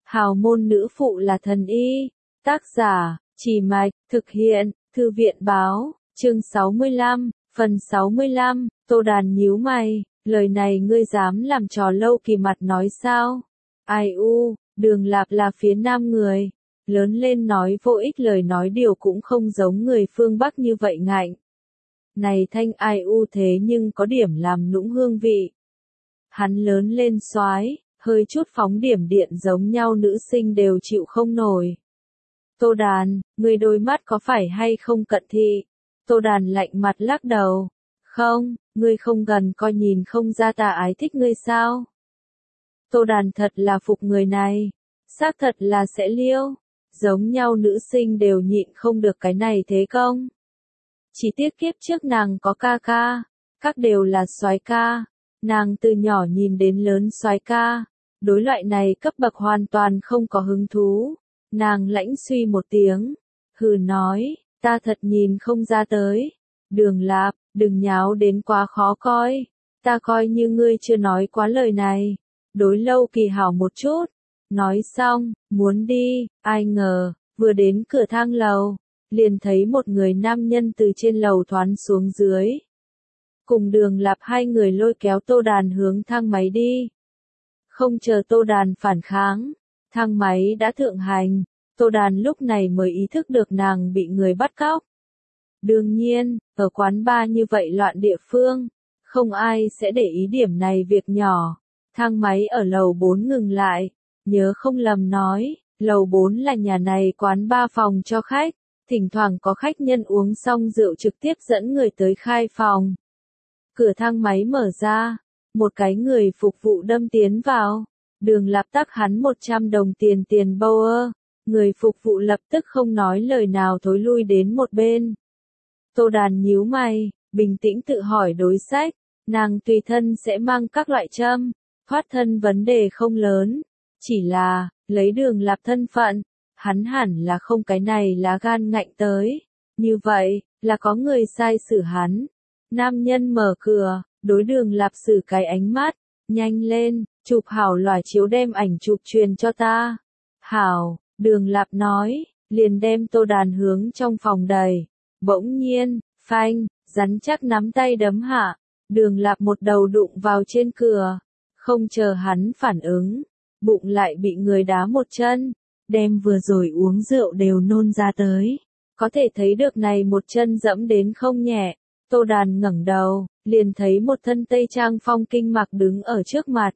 Hào môn nữ phụ là thần y. Tác giả, Chỉ Mạch, thực hiện, Thư viện Báo, chương 65, phần 65, Tô Đàn nhíu mày, lời này ngươi dám làm trò Lâu Kỳ mặt nói sao? Ai u, Đường Lạp là phía nam người, lớn lên nói vô ích lời nói điều cũng không giống người phương Bắc như vậy ngạnh. Này thanh ai u thế nhưng có điểm làm nũng hương vị. Hắn lớn lên soái, hơi chút phóng điểm điện giống nhau nữ sinh đều chịu không nổi. Tô Đàn, ngươi đôi mắt có phải hay không cận thị? Tô Đàn lạnh mặt lắc đầu. Không, ngươi không gần coi nhìn không ra ta ái thích ngươi sao? Tô Đàn thật là phục người này. Xác thật là sẽ liêu. Giống nhau nữ sinh đều nhịn không được cái này thế công. Chỉ tiếc kiếp trước nàng có ca ca. Các đều là soái ca. Nàng từ nhỏ nhìn đến lớn soái ca. Đối loại này cấp bậc hoàn toàn không có hứng thú. Nàng lãnh suy một tiếng. Hừ nói, ta thật nhìn không ra tới. Đường Lạp, đừng nháo đến quá khó coi. Ta coi như ngươi chưa nói quá lời này. Đối Lâu Kỳ hảo một chút. Nói xong, muốn đi, ai ngờ, vừa đến cửa thang lầu. Liền thấy một người nam nhân từ trên lầu thoán xuống dưới. Cùng Đường Lạp hai người lôi kéo Tô Đàn hướng thang máy đi. Không chờ Tô Đàn phản kháng, thang máy đã thượng hành, Tô Đàn lúc này mới ý thức được nàng bị người bắt cóc. Đương nhiên, ở quán bar như vậy loạn địa phương, không ai sẽ để ý điểm này việc nhỏ. Thang máy ở lầu 4 ngừng lại, nhớ không lầm nói, lầu 4 là nhà này quán bar phòng cho khách, thỉnh thoảng có khách nhân uống xong rượu trực tiếp dẫn người tới khai phòng. Cửa thang máy mở ra, một cái người phục vụ đâm tiến vào, Đường Lạp tắc hắn 100 đồng tiền bâu. Người phục vụ lập tức không nói lời nào thối lui đến một bên. Tô Đàn nhíu mày, bình tĩnh tự hỏi đối sách, nàng tùy thân sẽ mang các loại châm, thoát thân vấn đề không lớn, chỉ là, lấy Đường Lạp thân phận, hắn hẳn là không cái này lá gan ngạnh tới, như vậy, là có người sai xử hắn. Nam nhân mở cửa, đối Đường Lạp xử cái ánh mắt, nhanh lên, chụp hảo loài chiếu đem ảnh chụp truyền cho ta. Hảo, Đường Lạp nói, liền đem Tô Đàn hướng trong phòng đầy. Bỗng nhiên, phanh, rắn chắc nắm tay đấm hạ, Đường Lạp một đầu đụng vào trên cửa, không chờ hắn phản ứng, bụng lại bị người đá một chân, đem vừa rồi uống rượu đều nôn ra tới. Có thể thấy được này một chân dẫm đến không nhẹ. Tô Đàn ngẩng đầu, liền thấy một thân tây trang Phong Kinh Mặc đứng ở trước mặt.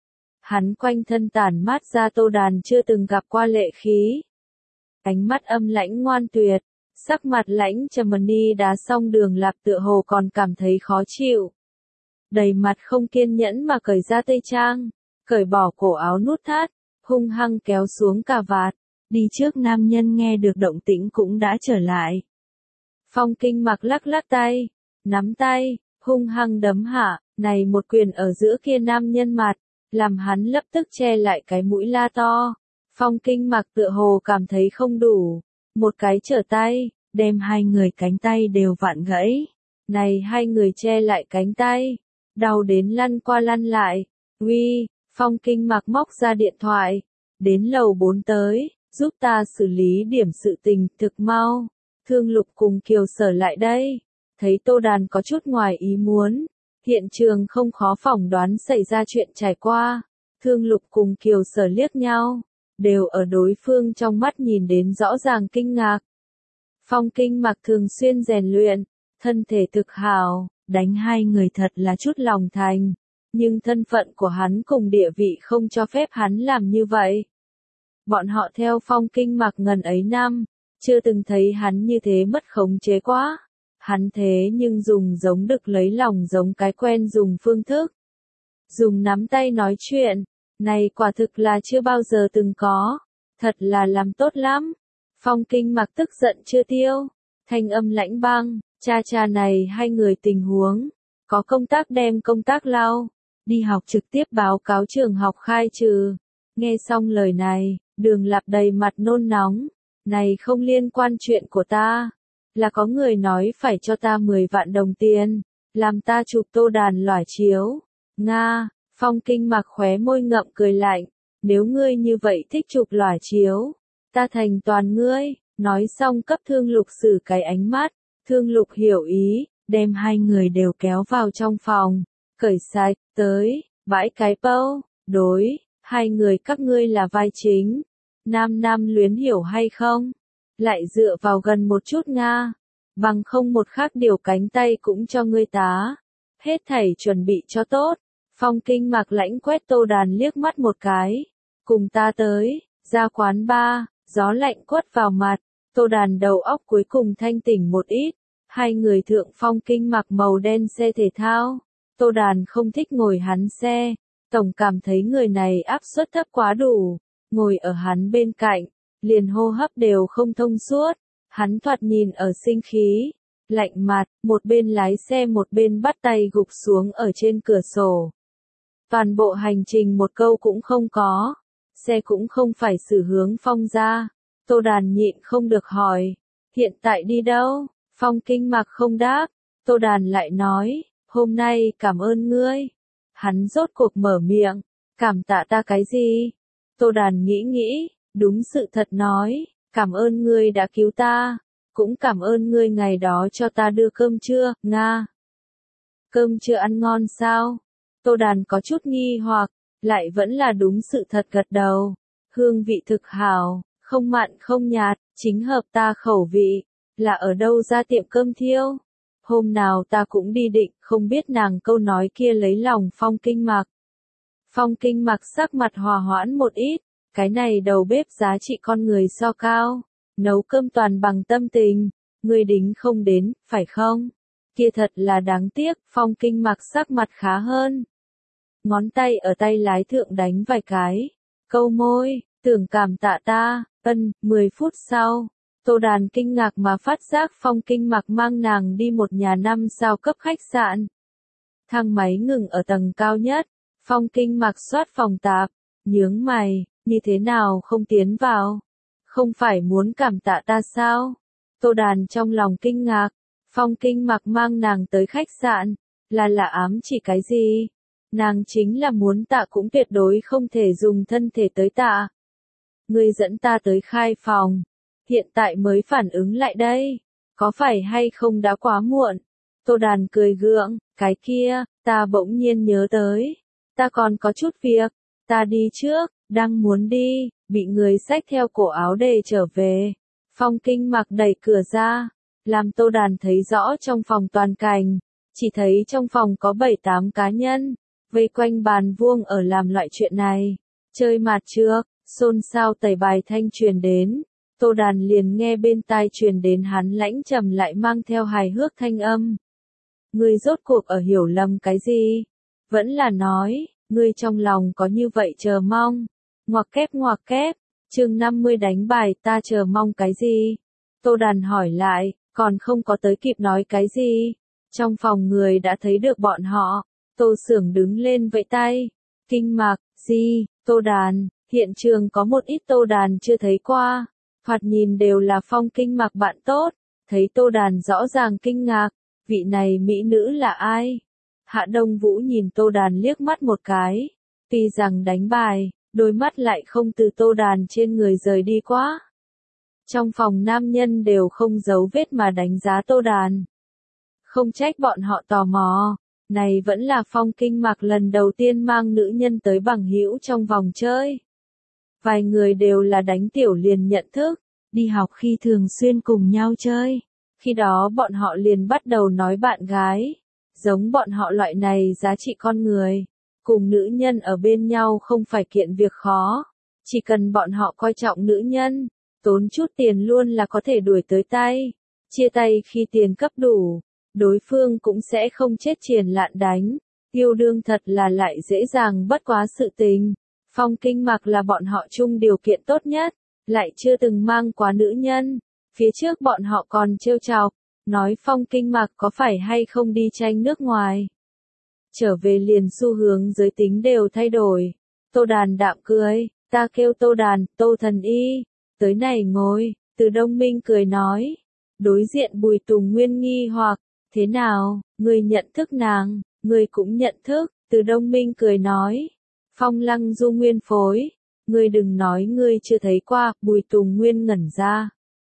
Hắn quanh thân tản mát ra Tô Đàn chưa từng gặp qua lệ khí. Ánh mắt âm lãnh ngoan tuyệt, sắc mặt lãnh trầm ni đá xong Đường Lạp tựa hồ còn cảm thấy khó chịu. Đầy mặt không kiên nhẫn mà cởi ra tây trang, cởi bỏ cổ áo nút thắt, hung hăng kéo xuống cà vạt. Đi trước nam nhân nghe được động tĩnh cũng đã trở lại. Phong Kinh Mặc lắc lắc tay, nắm tay, hung hăng đấm hạ, này một quyền ở giữa kia nam nhân mặt, làm hắn lập tức che lại cái mũi la to. Phong Kinh Mặc tựa hồ cảm thấy không đủ, một cái trở tay, đem hai người cánh tay đều vặn gãy. Này hai người che lại cánh tay, đau đến lăn qua lăn lại. Uy, Phong Kinh Mặc móc ra điện thoại, đến lầu 4 tới, giúp ta xử lý điểm sự tình thực mau. Thương Lục cùng Kiều Sở lại đây. Thấy Tô Đàn có chút ngoài ý muốn, hiện trường không khó phỏng đoán xảy ra chuyện trải qua. Thương Lục cùng Kiều Sở liếc nhau, đều ở đối phương trong mắt nhìn đến rõ ràng kinh ngạc. Phong Kinh Mặc thường xuyên rèn luyện, thân thể thực hảo, đánh hai người thật là chút lòng thành, nhưng thân phận của hắn cùng địa vị không cho phép hắn làm như vậy. Bọn họ theo Phong Kinh Mặc ngần ấy năm, chưa từng thấy hắn như thế mất khống chế quá. Hắn thế nhưng dùng giống đực lấy lòng giống cái quen dùng phương thức. Dùng nắm tay nói chuyện, này quả thực là chưa bao giờ từng có. Thật là làm tốt lắm. Phong Kinh Mặc tức giận chưa tiêu. Thanh âm lãnh băng, cha này hai người tình huống. Có công tác đem công tác lau. Đi học trực tiếp báo cáo trường học khai trừ. Nghe xong lời này, Đường Lạp đầy mặt nôn nóng. Này không liên quan chuyện của ta. Là có người nói phải cho ta 10 vạn đồng tiền, làm ta chụp Tô Đàn loải chiếu. Nga, Phong Kinh Mặc khóe môi ngậm cười lạnh, nếu ngươi như vậy thích chụp lòa chiếu, ta thành toàn ngươi, nói xong cấp Thương Lục xử cái ánh mắt, Thương Lục hiểu ý, đem hai người đều kéo vào trong phòng, cởi sạch, tới, bãi cái bâu, đối, hai người các ngươi là vai chính, nam nam luyến hiểu hay không? Lại dựa vào gần một chút Nga, bằng không một khắc điều cánh tay cũng cho ngươi tá, hết thảy chuẩn bị cho tốt, Phong Kinh Mạc lãnh quét Tô Đàn liếc mắt một cái, cùng ta tới, ra quán bar, gió lạnh quất vào mặt, Tô Đàn đầu óc cuối cùng thanh tỉnh một ít, hai người thượng Phong Kinh Mạc màu đen xe thể thao, Tô Đàn không thích ngồi hắn xe, tổng cảm thấy người này áp suất thấp quá đủ, ngồi ở hắn bên cạnh, liền hô hấp đều không thông suốt, hắn thoạt nhìn ở sinh khí, lạnh mặt, một bên lái xe một bên bắt tay gục xuống ở trên cửa sổ. Toàn bộ hành trình một câu cũng không có, xe cũng không phải xử hướng Phong ra, Tô Đàn nhịn không được hỏi, hiện tại đi đâu? Phong Kinh Mạc không đáp, Tô Đàn lại nói, hôm nay cảm ơn ngươi. Hắn rốt cuộc mở miệng, cảm tạ ta cái gì? Tô Đàn nghĩ, đúng sự thật nói, cảm ơn ngươi đã cứu ta, cũng cảm ơn ngươi ngày đó cho ta đưa cơm trưa, Nga. Cơm trưa ăn ngon sao? Tô Đàn có chút nghi hoặc, lại vẫn là đúng sự thật gật đầu, hương vị thực hảo, không mặn không nhạt, chính hợp ta khẩu vị, là ở đâu ra tiệm cơm thiêu? Hôm nào ta cũng đi định, không biết nàng câu nói kia lấy lòng Phong Kinh Mạc. Phong Kinh Mạc sắc mặt hòa hoãn một ít, cái này đầu bếp giá trị con người so cao, nấu cơm toàn bằng tâm tình, người đính không đến, phải không? Kia thật là đáng tiếc, Phong Kinh Mạc sắc mặt khá hơn. Ngón tay ở tay lái thượng đánh vài cái, câu môi, tưởng cảm tạ ta, 10 phút sau. Tô Đàn kinh ngạc mà phát giác Phong Kinh Mạc mang nàng đi một nhà 5 sao cấp khách sạn. Thang máy ngừng ở tầng cao nhất, Phong Kinh Mạc soát phòng tạp, nhướng mày, như thế nào không tiến vào? Không phải muốn cảm tạ ta sao? Tô Đàn trong lòng kinh ngạc, Phong Kinh Mạc mang nàng tới khách sạn, là ám chỉ cái gì? Nàng chính là muốn tạ cũng tuyệt đối không thể dùng thân thể tới tạ. Ngươi dẫn ta tới khai phòng. Hiện tại mới phản ứng lại đây, có phải hay không đã quá muộn? Tô Đàn cười gượng, cái kia, ta bỗng nhiên nhớ tới, ta còn có chút việc, ta đi trước, đang muốn đi, bị người xách theo cổ áo đề trở về. Phong Kinh Mạc đẩy cửa ra, làm Tô Đàn thấy rõ trong phòng toàn cảnh, chỉ thấy trong phòng có 7-8 cá nhân, vây quanh bàn vuông ở làm loại chuyện này, chơi mạt trước, xôn xao tẩy bài thanh truyền đến. Tô Đàn liền nghe bên tai truyền đến hắn lãnh trầm lại mang theo hài hước thanh âm. Ngươi rốt cuộc ở hiểu lầm cái gì? Vẫn là nói, ngươi trong lòng có như vậy chờ mong. Ngoặc kép, chương 50 đánh bài ta chờ mong cái gì? Tô Đàn hỏi lại, còn không có tới kịp nói cái gì. Trong phòng người đã thấy được bọn họ, Tô Xưởng đứng lên vẫy tay. Kinh Mạc, gì, Tô Đàn, hiện trường có một ít Tô Đàn chưa thấy qua. Thoạt nhìn đều là Phong Kinh Mạc bạn tốt, thấy Tô Đàn rõ ràng kinh ngạc, vị này mỹ nữ là ai? Hạ Đông Vũ nhìn Tô Đàn liếc mắt một cái, tuy rằng đánh bài, đôi mắt lại không từ Tô Đàn trên người rời đi quá. Trong phòng nam nhân đều không giấu vết mà đánh giá Tô Đàn. Không trách bọn họ tò mò, này vẫn là Phong Kinh Mạc lần đầu tiên mang nữ nhân tới bằng hữu trong vòng chơi. Vài người đều là đánh tiểu liền nhận thức, đi học khi thường xuyên cùng nhau chơi. Khi đó bọn họ liền bắt đầu nói bạn gái. Giống bọn họ loại này giá trị con người. Cùng nữ nhân ở bên nhau không phải kiện việc khó. Chỉ cần bọn họ coi trọng nữ nhân, tốn chút tiền luôn là có thể đuổi tới tay. Chia tay khi tiền cấp đủ, đối phương cũng sẽ không chết triền lạn đánh. Yêu đương thật là lại dễ dàng bất quá sự tình. Phong Kinh Mạc là bọn họ chung điều kiện tốt nhất, lại chưa từng mang quá nữ nhân. Phía trước bọn họ còn trêu chọc, nói Phong Kinh Mạc có phải hay không đi tranh nước ngoài. Trở về liền xu hướng giới tính đều thay đổi. Tô Đàn đạm cười, ta kêu Tô Đàn, Tô Thần Y, tới này ngồi, Từ Đông Minh cười nói. Đối diện Bùi Tùng Nguyên nghi hoặc, thế nào, người nhận thức nàng, người cũng nhận thức, Từ Đông Minh cười nói. Phong Lăng Du nguyên phối, Ngươi đừng nói ngươi chưa thấy qua, Bùi Tùng Nguyên ngẩn ra.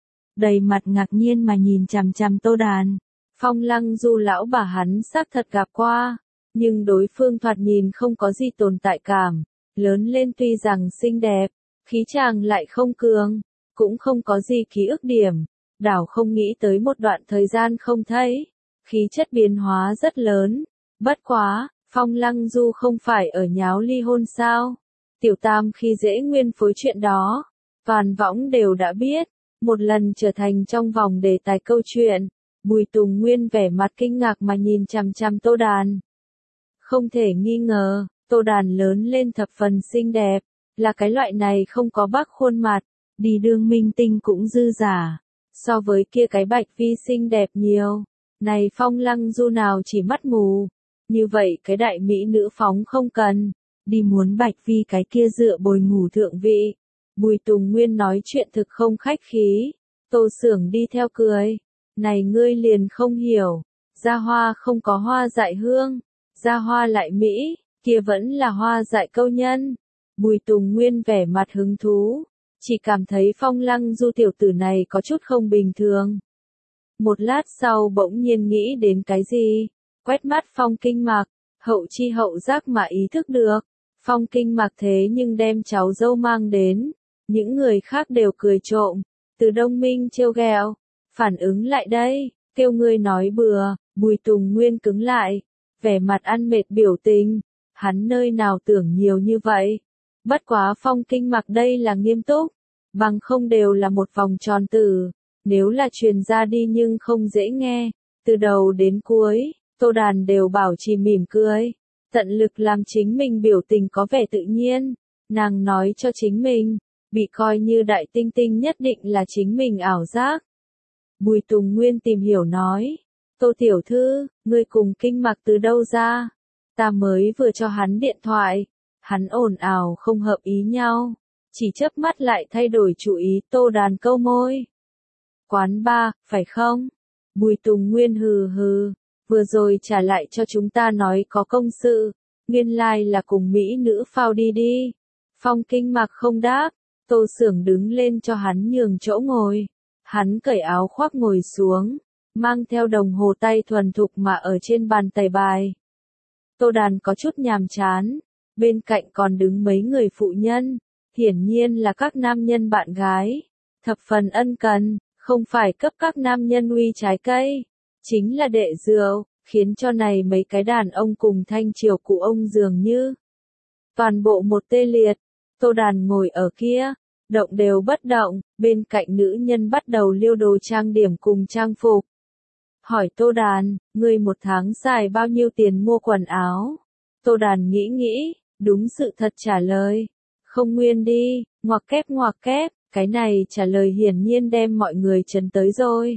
Đầy mặt ngạc nhiên mà nhìn chằm chằm Tô Đàn. Phong Lăng Du lão bà hắn xác thật gặp qua, nhưng đối phương thoạt nhìn không có gì tồn tại cảm, lớn lên tuy rằng xinh đẹp, khí chàng lại không cường, cũng không có gì ký ức điểm, đảo không nghĩ tới một đoạn thời gian không thấy, khí chất biến hóa rất lớn, bất quá, Phong Lăng Du không phải ở nháo ly hôn sao? Tiểu Tam khi dễ nguyên phối chuyện đó, toàn võng đều đã biết, một lần trở thành trong vòng đề tài câu chuyện. Bùi Tùng Nguyên vẻ mặt kinh ngạc mà nhìn chằm chằm Tô Đàn. Không thể nghi ngờ, Tô Đàn lớn lên thập phần xinh đẹp, là cái loại này không có bác khuôn mặt, đi đương minh tinh cũng dư giả. So với kia cái Bạch Vi xinh đẹp nhiều, này Phong Lăng Du nào chỉ mắt mù, như vậy cái đại mỹ nữ phóng không cần, đi muốn Bạch Vi cái kia dựa bồi ngủ thượng vị. Bùi Tùng Nguyên nói chuyện thực không khách khí, Tô Xưởng đi theo cười. Này ngươi liền không hiểu, gia hoa không có hoa dại hương, gia hoa lại mỹ, kia vẫn là hoa dại câu nhân. Bùi Tùng Nguyên vẻ mặt hứng thú, chỉ cảm thấy Phong Lăng Du tiểu tử này có chút không bình thường. Một lát sau bỗng nhiên nghĩ đến cái gì, quét mắt Phong Kinh Mặc, hậu chi hậu giác mà ý thức được, Phong Kinh Mặc thế nhưng đem cháu dâu mang đến, những người khác đều cười trộm, từ Đông Minh trêu ghẹo. Phản ứng lại đây, kêu ngươi nói bừa, Bùi Tùng Nguyên cứng lại, vẻ mặt ăn mệt biểu tình, hắn nơi nào tưởng nhiều như vậy. Bất quá Phong Kinh Mặc đây là nghiêm túc, bằng không đều là một vòng tròn từ, nếu là truyền ra đi nhưng không dễ nghe, từ đầu đến cuối, Tô Đàn đều bảo trì mỉm cười, tận lực làm chính mình biểu tình có vẻ tự nhiên, nàng nói cho chính mình, bị coi như đại tinh tinh nhất định là chính mình ảo giác. Bùi Tùng Nguyên tìm hiểu nói, Tô tiểu thư, ngươi cùng Kinh Mặc từ đâu ra? Ta mới vừa cho hắn điện thoại, hắn ồn ào không hợp ý nhau, chỉ chớp mắt lại thay đổi chủ ý. Tô Đàn câu môi. Quán ba, phải không? Bùi Tùng Nguyên hừ hừ, vừa rồi trả lại cho chúng ta nói có công sự, nguyên lai là cùng mỹ nữ phao đi. Phong Kinh Mặc không đáp, Tô Xưởng đứng lên cho hắn nhường chỗ ngồi. Hắn cởi áo khoác ngồi xuống, mang theo đồng hồ tay thuần thục mà ở trên bàn tẩy bài. Tô Đàn có chút nhàm chán, bên cạnh còn đứng mấy người phụ nhân, hiển nhiên là các nam nhân bạn gái, thập phần ân cần, không phải cấp các nam nhân uy trái cây, chính là đệ rượu, khiến cho này mấy cái đàn ông cùng thanh triều cụ ông dường như toàn bộ một tê liệt. Tô Đàn ngồi ở kia, động đều bất động, bên cạnh nữ nhân bắt đầu liêu đồ trang điểm cùng trang phục. Hỏi Tô Đàn, ngươi một tháng xài bao nhiêu tiền mua quần áo? Tô Đàn nghĩ, đúng sự thật trả lời. Không nguyên đi, ngoặc kép, cái này trả lời hiển nhiên đem mọi người chấn tới rồi.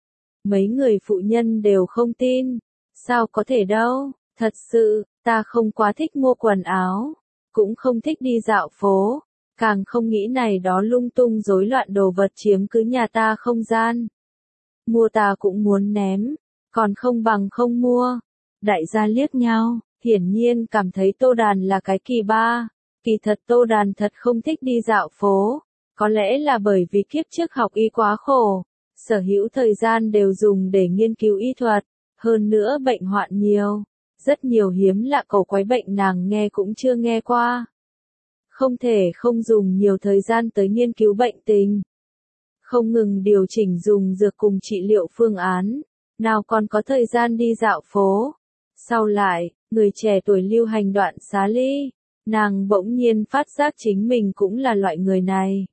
Mấy người phụ nhân đều không tin. Sao có thể đâu, thật sự, ta không quá thích mua quần áo, cũng không thích đi dạo phố. Càng không nghĩ này đó lung tung rối loạn đồ vật chiếm cứ nhà ta không gian. Mua ta cũng muốn ném, còn không bằng không mua. Đại gia liếc nhau, hiển nhiên cảm thấy Tô Đàn là cái kỳ ba. Kỳ thật Tô Đàn thật không thích đi dạo phố, có lẽ là bởi vì kiếp trước học y quá khổ, sở hữu thời gian đều dùng để nghiên cứu y thuật, hơn nữa bệnh hoạn nhiều, rất nhiều hiếm lạ cổ quái bệnh nàng nghe cũng chưa nghe qua. Không thể không dùng nhiều thời gian tới nghiên cứu bệnh tình. Không ngừng điều chỉnh dùng dược cùng trị liệu phương án, nào còn có thời gian đi dạo phố. Sau lại, người trẻ tuổi lưu hành đoạn xá ly, nàng bỗng nhiên phát giác chính mình cũng là loại người này.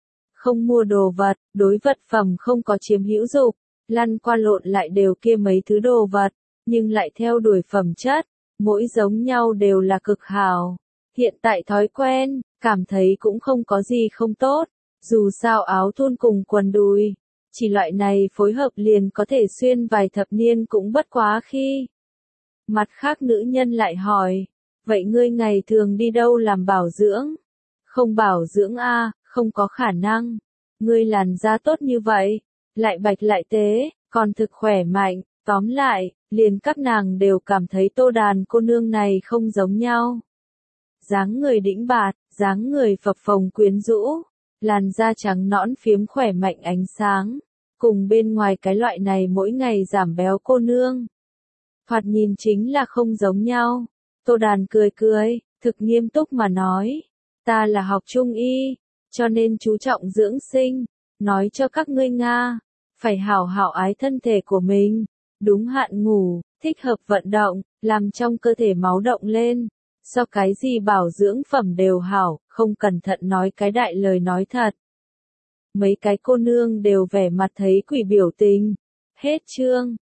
Không mua đồ vật, đối vật phẩm không có chiếm hữu dục, lăn qua lộn lại đều kia mấy thứ đồ vật, nhưng lại theo đuổi phẩm chất, mỗi giống nhau đều là cực hảo. Hiện tại thói quen, cảm thấy cũng không có gì không tốt, dù sao áo thun cùng quần đùi, chỉ loại này phối hợp liền có thể xuyên vài thập niên cũng bất quá khi. Mặt khác nữ nhân lại hỏi, vậy ngươi ngày thường đi đâu làm bảo dưỡng? Không bảo dưỡng a, không có khả năng. Ngươi làn da tốt như vậy, lại bạch lại tế, còn thực khỏe mạnh, tóm lại, liền các nàng đều cảm thấy Tô Đàn cô nương này không giống nhau. Dáng người đĩnh bạt, dáng người phập phồng quyến rũ, làn da trắng nõn phiếm khỏe mạnh ánh sáng, cùng bên ngoài cái loại này mỗi ngày giảm béo cô nương. Thoạt nhìn chính là không giống nhau. Tô Đàn cười cười, thực nghiêm túc mà nói, ta là học trung y, cho nên chú trọng dưỡng sinh, nói cho các ngươi Nga, phải hảo hảo ái thân thể của mình, đúng hạn ngủ, thích hợp vận động, làm trong cơ thể máu động lên, so cái gì bảo dưỡng phẩm đều hảo, không cẩn thận nói cái đại lời nói thật. Mấy cái cô nương đều vẻ mặt thấy quỷ biểu tình. Hết chương.